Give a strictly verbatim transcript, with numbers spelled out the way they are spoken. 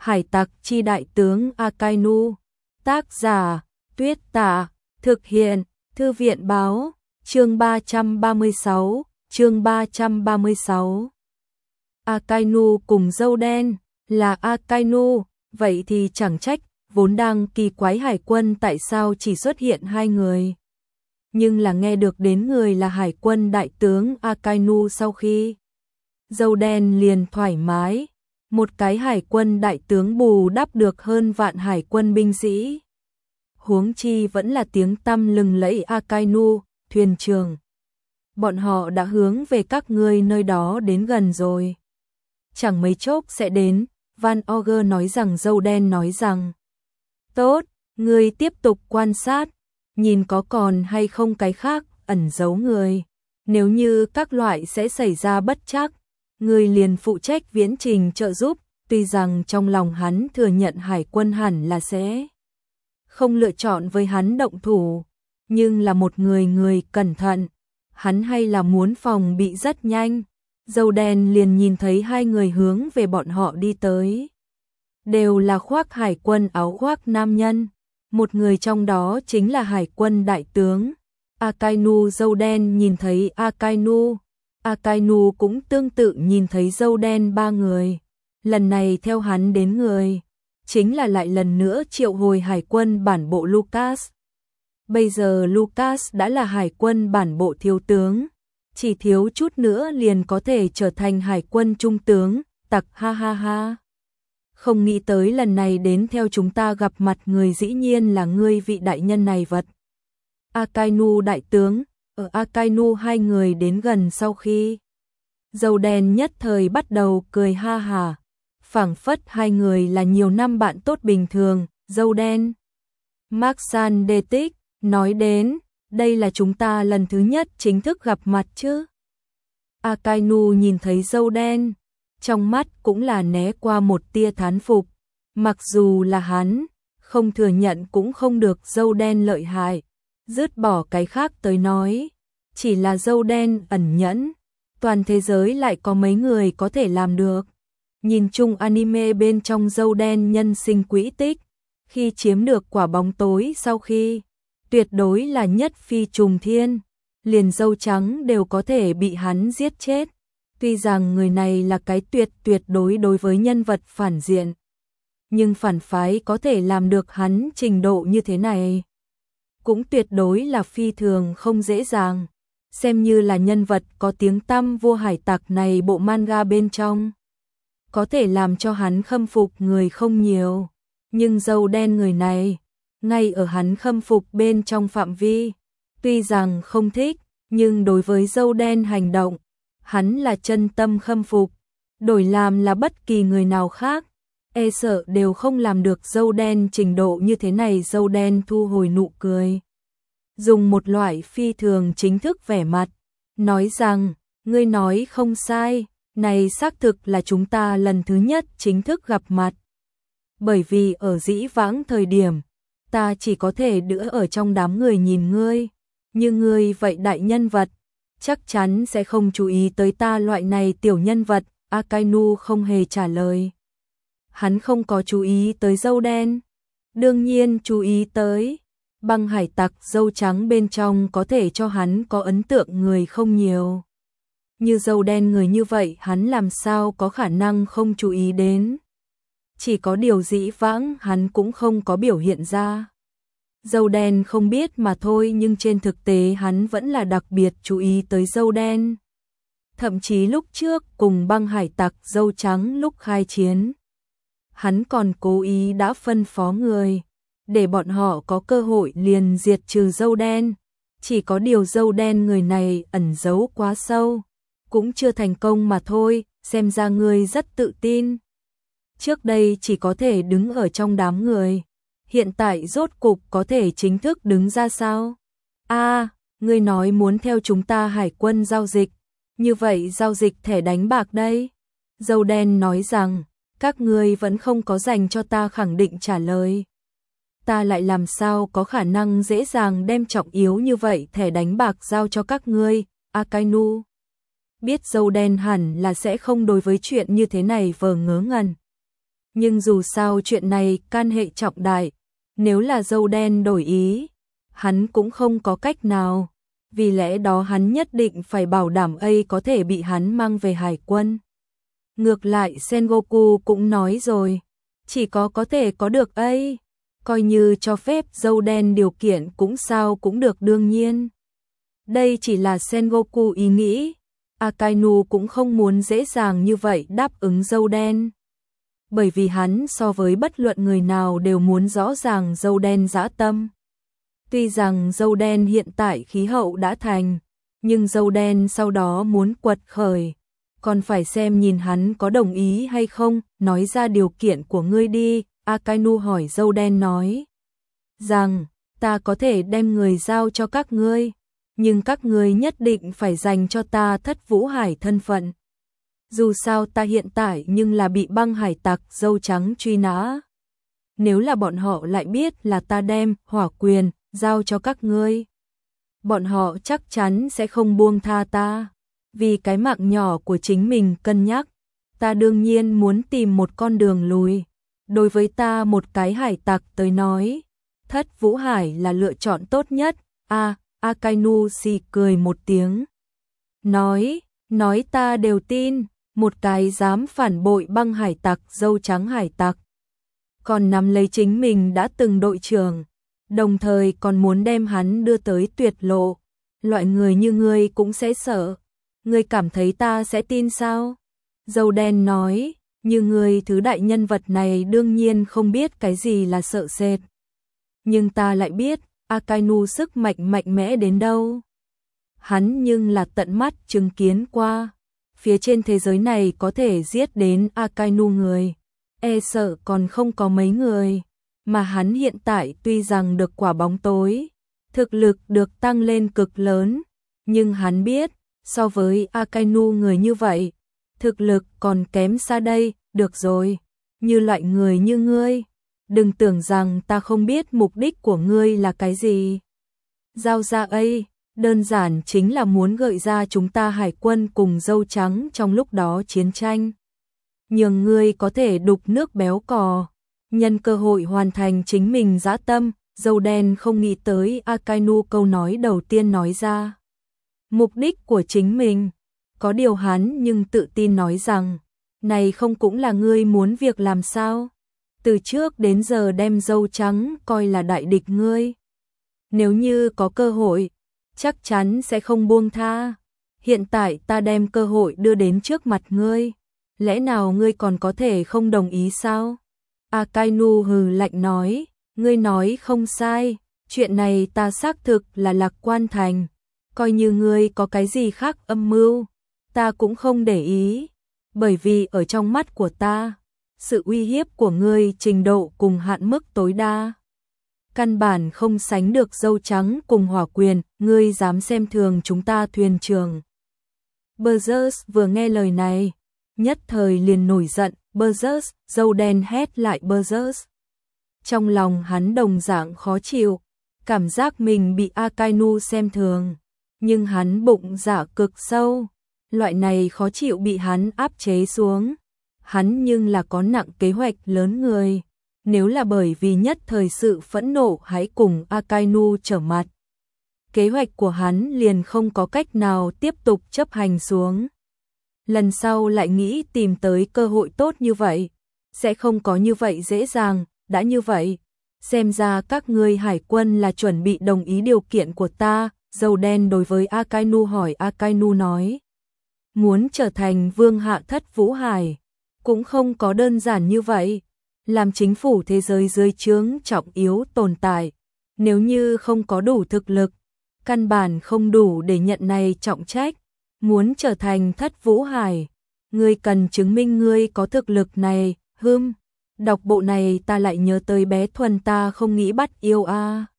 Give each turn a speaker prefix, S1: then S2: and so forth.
S1: Hải tặc chi đại tướng Akainu. Tác giả, Tuyết Tả. Thực hiện, Thư viện báo. Chương ba trăm ba mươi sáu, chương ba trăm ba mươi sáu. Akainu cùng dâu đen, là Akainu, vậy thì chẳng trách, vốn đang kỳ quái hải quân tại sao chỉ xuất hiện hai người. Nhưng là nghe được đến người là hải quân đại tướng Akainu sau khi dâu đen liền thoải mái, một cái hải quân đại tướng bù đắp được hơn vạn hải quân binh sĩ. Huống chi vẫn là tiếng tăm lừng lẫy Akainu, thuyền trưởng. Bọn họ đã hướng về các ngươi nơi đó đến gần rồi. Chẳng mấy chốc sẽ đến, Van Ogre nói rằng dâu đen nói rằng. Tốt, ngươi tiếp tục quan sát, nhìn có còn hay không cái khác ẩn giấu người. Nếu như các loại sẽ xảy ra bất trắc, ngươi liền phụ trách viễn trình trợ giúp, tuy rằng trong lòng hắn thừa nhận hải quân hẳn là sẽ không lựa chọn với hắn động thủ, nhưng là một người người cẩn thận, hắn hay là muốn phòng bị rất nhanh. Dâu đen liền nhìn thấy hai người hướng về bọn họ đi tới. Đều là khoác hải quân áo khoác nam nhân, một người trong đó chính là hải quân đại tướng Akainu. Dâu đen nhìn thấy Akainu, Akainu cũng tương tự nhìn thấy dâu đen. Ba người, lần này theo hắn đến người, chính là lại lần nữa triệu hồi hải quân bản bộ Lucas. Bây giờ Lucas đã là hải quân bản bộ thiếu tướng, chỉ thiếu chút nữa liền có thể trở thành hải quân trung tướng, tặc ha ha ha. Không nghĩ tới lần này đến theo chúng ta gặp mặt người dĩ nhiên là ngươi vị đại nhân này vật. Akainu đại tướng, ở Akainu hai người đến gần sau khi dâu đen nhất thời bắt đầu cười ha hà, phảng phất hai người là nhiều năm bạn tốt bình thường. Dâu đen Maxan Detic nói đến, đây là chúng ta lần thứ nhất chính thức gặp mặt chứ. Akainu nhìn thấy dâu đen, trong mắt cũng là né qua một tia thán phục, mặc dù là hắn, không thừa nhận cũng không được dâu đen lợi hại, dứt bỏ cái khác tới nói, chỉ là dâu đen ẩn nhẫn, toàn thế giới lại có mấy người có thể làm được. Nhìn chung anime bên trong dâu đen nhân sinh quỹ tích, khi chiếm được quả bóng tối sau khi, tuyệt đối là nhất phi trùng thiên, liền dâu trắng đều có thể bị hắn giết chết. Tuy rằng người này là cái tuyệt tuyệt đối đối với nhân vật phản diện, nhưng phản phái có thể làm được hắn trình độ như thế này, cũng tuyệt đối là phi thường không dễ dàng. Xem như là nhân vật có tiếng tăm vua hải tặc này bộ manga bên trong, có thể làm cho hắn khâm phục người không nhiều, nhưng dâu đen người này, ngay ở hắn khâm phục bên trong phạm vi, tuy rằng không thích, nhưng đối với dâu đen hành động, hắn là chân tâm khâm phục, đổi làm là bất kỳ người nào khác, e sợ đều không làm được dâu đen trình độ như thế này. Dâu đen thu hồi nụ cười, dùng một loại phi thường chính thức vẻ mặt, nói rằng, ngươi nói không sai, này xác thực là chúng ta lần thứ nhất chính thức gặp mặt. Bởi vì ở dĩ vãng thời điểm, ta chỉ có thể đỡ ở trong đám người nhìn ngươi, như ngươi vậy đại nhân vật, chắc chắn sẽ không chú ý tới ta loại này tiểu nhân vật. Akainu không hề trả lời. Hắn không có chú ý tới dâu đen, đương nhiên chú ý tới. Băng hải tặc dâu trắng bên trong có thể cho hắn có ấn tượng người không nhiều. Như dâu đen người như vậy hắn làm sao có khả năng không chú ý đến. Chỉ có điều dĩ vãng hắn cũng không có biểu hiện ra. Dâu đen không biết mà thôi, nhưng trên thực tế hắn vẫn là đặc biệt chú ý tới dâu đen. Thậm chí lúc trước cùng băng hải tặc dâu trắng lúc khai chiến, hắn còn cố ý đã phân phó người, để bọn họ có cơ hội liền diệt trừ dâu đen. Chỉ có điều dâu đen người này ẩn giấu quá sâu, cũng chưa thành công mà thôi. Xem ra ngươi rất tự tin. Trước đây chỉ có thể đứng ở trong đám người, hiện tại rốt cục có thể chính thức đứng ra sao? A, à, ngươi nói muốn theo chúng ta hải quân giao dịch, như vậy giao dịch thẻ đánh bạc đây. Dâu đen nói rằng, các ngươi vẫn không có dành cho ta khẳng định trả lời. Ta lại làm sao có khả năng dễ dàng đem trọng yếu như vậy thẻ đánh bạc giao cho các ngươi. Akainu biết dâu đen hẳn là sẽ không đối với chuyện như thế này vờ ngớ ngẩn, Nhưng dù sao chuyện này can hệ trọng đại, nếu là dâu đen đổi ý, hắn cũng không có cách nào, vì lẽ đó hắn nhất định phải bảo đảm A có thể bị hắn mang về hải quân. Ngược lại Sengoku cũng nói rồi, chỉ có có thể có được A, coi như cho phép dâu đen điều kiện cũng sao cũng được đương nhiên. Đây chỉ là Sengoku ý nghĩ, Akainu cũng không muốn dễ dàng như vậy đáp ứng dâu đen. Bởi vì hắn so với bất luận người nào đều muốn rõ ràng dâu đen dã tâm. Tuy rằng dâu đen hiện tại khí hậu đã thành, nhưng dâu đen sau đó muốn quật khởi, còn phải xem nhìn hắn có đồng ý hay không, nói ra điều kiện của ngươi đi, Akainu hỏi dâu đen nói. Rằng, ta có thể đem người giao cho các ngươi, nhưng các ngươi nhất định phải dành cho ta Thất Vũ Hải thân phận. Dù sao ta hiện tại nhưng là bị băng hải tặc dâu trắng truy nã. Nếu là bọn họ lại biết là ta đem hỏa quyền giao cho các ngươi, bọn họ chắc chắn sẽ không buông tha ta. Vì cái mạng nhỏ của chính mình cân nhắc, ta đương nhiên muốn tìm một con đường lùi. Đối với ta một cái hải tặc tới nói, Thất Vũ Hải là lựa chọn tốt nhất. A, à, Akainu xì cười một tiếng. Nói, nói ta đều tin, một cái dám phản bội băng hải tặc dâu trắng hải tặc. Còn nắm lấy chính mình đã từng đội trưởng, đồng thời còn muốn đem hắn đưa tới tuyệt lộ. Loại người như ngươi cũng sẽ sợ. Ngươi cảm thấy ta sẽ tin sao? Dâu đen nói, như ngươi thứ đại nhân vật này đương nhiên không biết cái gì là sợ sệt. Nhưng ta lại biết, Akainu sức mạnh mạnh mẽ đến đâu. Hắn nhưng là tận mắt chứng kiến qua. Phía trên thế giới này có thể giết đến Akainu người, e sợ còn không có mấy người. Mà hắn hiện tại tuy rằng được quả bóng tối, thực lực được tăng lên cực lớn, nhưng hắn biết, so với Akainu người như vậy, thực lực còn kém xa đây. Được rồi, như loại người như ngươi, đừng tưởng rằng ta không biết mục đích của ngươi là cái gì. Giao ra ấy, đơn giản chính là muốn gợi ra chúng ta hải quân cùng dâu trắng trong lúc đó chiến tranh. Nhường ngươi có thể đục nước béo cò, nhân cơ hội hoàn thành chính mình dã tâm. Dâu đen không nghĩ tới Akainu câu nói đầu tiên nói ra. Mục đích của chính mình, có điều hắn nhưng tự tin nói rằng, này không cũng là ngươi muốn việc làm sao? Từ trước đến giờ đem dâu trắng coi là đại địch ngươi. Nếu như có cơ hội, chắc chắn sẽ không buông tha. Hiện tại ta đem cơ hội đưa đến trước mặt ngươi, lẽ nào ngươi còn có thể không đồng ý sao? Akainu hừ lạnh nói, ngươi nói không sai, chuyện này ta xác thực là lạc quan thành, coi như ngươi có cái gì khác âm mưu, ta cũng không để ý, bởi vì ở trong mắt của ta, sự uy hiếp của ngươi trình độ cùng hạn mức tối đa. Căn bản không sánh được dâu trắng cùng hỏa quyền, ngươi dám xem thường chúng ta thuyền trưởng. Berserk vừa nghe lời này, nhất thời liền nổi giận. Berserk, dâu đen hét lại Berserk. Trong lòng hắn đồng dạng khó chịu, cảm giác mình bị Akainu xem thường, nhưng hắn bụng dạ cực sâu, loại này khó chịu bị hắn áp chế xuống. Hắn nhưng là có nặng kế hoạch lớn người, nếu là bởi vì nhất thời sự phẫn nộ hãy cùng Akainu trở mặt, kế hoạch của hắn liền không có cách nào tiếp tục chấp hành xuống. Lần sau lại nghĩ tìm tới cơ hội tốt như vậy, sẽ không có như vậy dễ dàng. Đã như vậy, xem ra các ngươi hải quân là chuẩn bị đồng ý điều kiện của ta. Dâu đen đối với Akainu hỏi. Akainu nói, muốn trở thành vương hạ Thất Vũ Hải, cũng không có đơn giản như vậy. Làm chính phủ thế giới dưới trướng trọng yếu tồn tại, nếu như không có đủ thực lực, căn bản không đủ để nhận này trọng trách. Muốn trở thành Thất Vũ Hải, ngươi cần chứng minh ngươi có thực lực này. Hừm, đọc bộ này ta lại nhớ tới bé Thuần ta không nghĩ bắt yêu a. À.